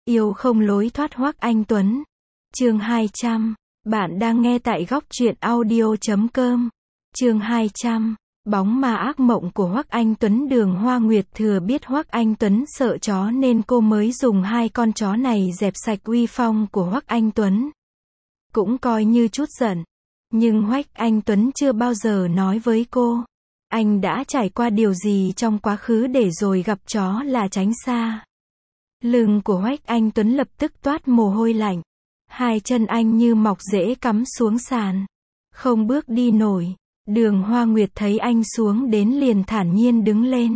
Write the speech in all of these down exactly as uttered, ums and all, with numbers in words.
Yêu không lối thoát Hoắc Anh Tuấn. Chương hai trăm. Bạn đang nghe tại góc truyện audio chấm com. Chương hai trăm. Bóng ma ác mộng của Hoắc Anh Tuấn. Đường Hoa Nguyệt thừa biết Hoắc Anh Tuấn sợ chó nên cô mới dùng hai con chó này dẹp sạch uy phong của Hoắc Anh Tuấn. Cũng coi như chút giận. Nhưng Hoắc Anh Tuấn chưa bao giờ nói với cô. Anh đã trải qua điều gì trong quá khứ để rồi gặp chó là tránh xa. Lưng của Hoắc Anh Tuấn lập tức toát mồ hôi lạnh. Hai chân anh như mọc rễ cắm xuống sàn. Không bước đi nổi. Đường Hoa Nguyệt thấy anh xuống đến liền thản nhiên đứng lên.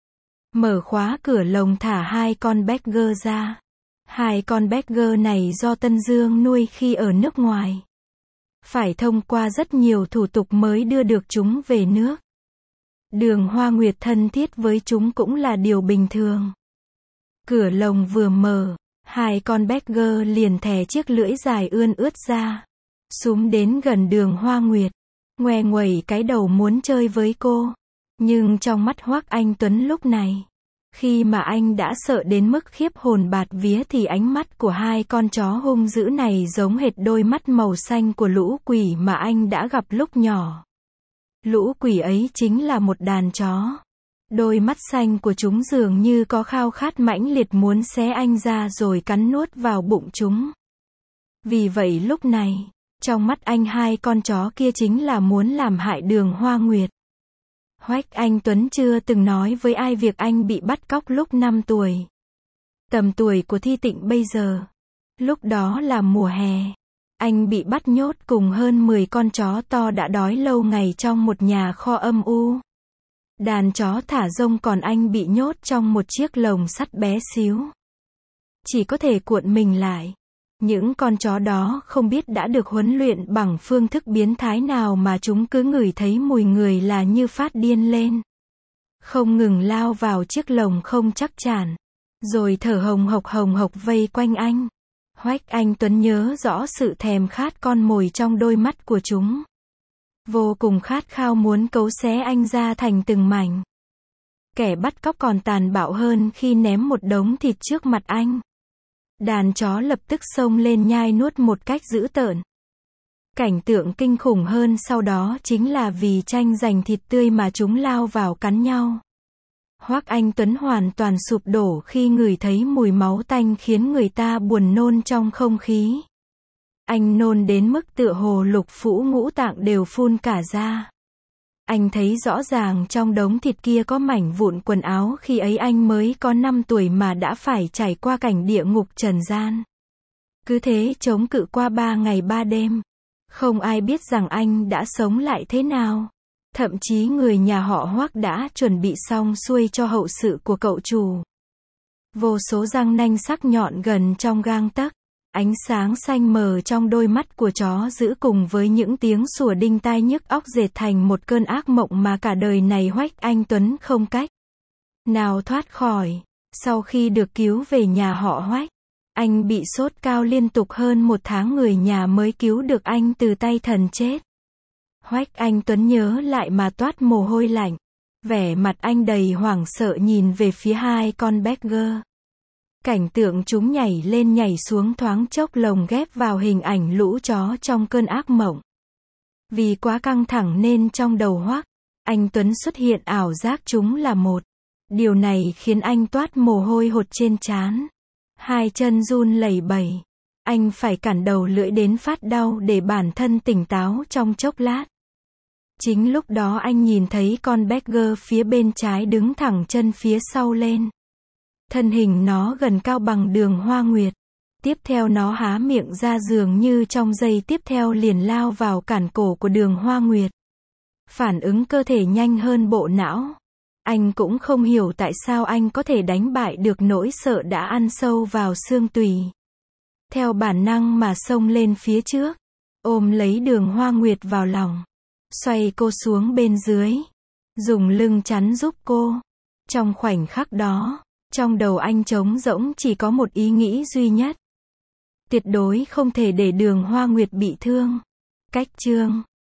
Mở khóa cửa lồng thả hai con Beagle ra. Hai con Beagle này do Tân Dương nuôi khi ở nước ngoài. Phải thông qua rất nhiều thủ tục mới đưa được chúng về nước. Đường Hoa Nguyệt thân thiết với chúng cũng là điều bình thường. Cửa lồng vừa mở, hai con Beagle liền thè chiếc lưỡi dài ươn ướt ra. Súm đến gần Đường Hoa Nguyệt. Ngoe nguẩy cái đầu muốn chơi với cô. Nhưng trong mắt Hoắc Anh Tuấn lúc này, khi mà anh đã sợ đến mức khiếp hồn bạt vía thì ánh mắt của hai con chó hung dữ này giống hệt đôi mắt màu xanh của lũ quỷ mà anh đã gặp lúc nhỏ. Lũ quỷ ấy chính là một đàn chó. Đôi mắt xanh của chúng dường như có khao khát mãnh liệt muốn xé anh ra rồi cắn nuốt vào bụng chúng. Vì vậy lúc này, trong mắt anh hai con chó kia chính là muốn làm hại Đường Hoa Nguyệt. Hoắc Anh Tuấn chưa từng nói với ai việc anh bị bắt cóc lúc năm tuổi. Tầm tuổi của Thi Tịnh bây giờ. Lúc đó là mùa hè. Anh bị bắt nhốt cùng hơn mười con chó to đã đói lâu ngày trong một nhà kho âm u. Đàn chó thả rông còn anh bị nhốt trong một chiếc lồng sắt bé xíu. Chỉ có thể cuộn mình lại. Những con chó đó không biết đã được huấn luyện bằng phương thức biến thái nào mà chúng cứ ngửi thấy mùi người là như phát điên lên. Không ngừng lao vào chiếc lồng không chắc chắn. Rồi thở hồng hộc hồng hộc vây quanh anh. Hoắc Anh Tuấn nhớ rõ sự thèm khát con mồi trong đôi mắt của chúng. Vô cùng khát khao muốn cấu xé anh ra thành từng mảnh. Kẻ bắt cóc còn tàn bạo hơn khi ném một đống thịt trước mặt anh. Đàn chó lập tức xông lên nhai nuốt một cách dữ tợn. Cảnh tượng kinh khủng hơn sau đó chính là vì tranh giành thịt tươi mà chúng lao vào cắn nhau. Hoắc Anh Tuấn hoàn toàn sụp đổ khi ngửi thấy mùi máu tanh khiến người ta buồn nôn trong không khí. Anh nôn đến mức tựa hồ lục phủ ngũ tạng đều phun cả ra. Anh thấy rõ ràng trong đống thịt kia có mảnh vụn quần áo khi ấy anh mới có năm tuổi mà đã phải trải qua cảnh địa ngục trần gian. Cứ thế chống cự qua ba ngày ba đêm. Không ai biết rằng anh đã sống lại thế nào. Thậm chí người nhà họ Hoắc đã chuẩn bị xong xuôi cho hậu sự của cậu chủ. Vô số răng nanh sắc nhọn gần trong gang tấc. Ánh sáng xanh mờ trong đôi mắt của chó dữ cùng với những tiếng sủa đinh tai nhức óc dệt thành một cơn ác mộng mà cả đời này Hoắc Anh Tuấn không cách nào thoát khỏi. Sau khi được cứu về nhà họ Hoắc, anh bị sốt cao liên tục hơn một tháng người nhà mới cứu được anh từ tay thần chết. Hoắc Anh Tuấn nhớ lại mà toát mồ hôi lạnh. Vẻ mặt anh đầy hoảng sợ nhìn về phía hai con Beagle. Cảnh tượng chúng nhảy lên nhảy xuống thoáng chốc lồng ghép vào hình ảnh lũ chó trong cơn ác mộng. Vì quá căng thẳng nên trong đầu Hoắc Anh Tuấn xuất hiện ảo giác chúng là một. Điều này khiến anh toát mồ hôi hột trên trán. Hai chân run lẩy bẩy. Anh phải cản đầu lưỡi đến phát đau để bản thân tỉnh táo trong chốc lát. Chính lúc đó anh nhìn thấy con Beagle phía bên trái đứng thẳng chân phía sau lên. Thân hình nó gần cao bằng Đường Hoa Nguyệt. Tiếp theo nó há miệng ra dường như trong giây tiếp theo liền lao vào cản cổ của Đường Hoa Nguyệt. Phản ứng cơ thể nhanh hơn bộ não. Anh cũng không hiểu tại sao anh có thể đánh bại được nỗi sợ đã ăn sâu vào xương tủy. Theo bản năng mà xông lên phía trước. Ôm lấy Đường Hoa Nguyệt vào lòng. Xoay cô xuống bên dưới. Dùng lưng chắn giúp cô. Trong khoảnh khắc đó. Trong đầu anh trống rỗng chỉ có một ý nghĩ duy nhất. Tuyệt đối không thể để Đường Hoa Nguyệt bị thương. Cách chương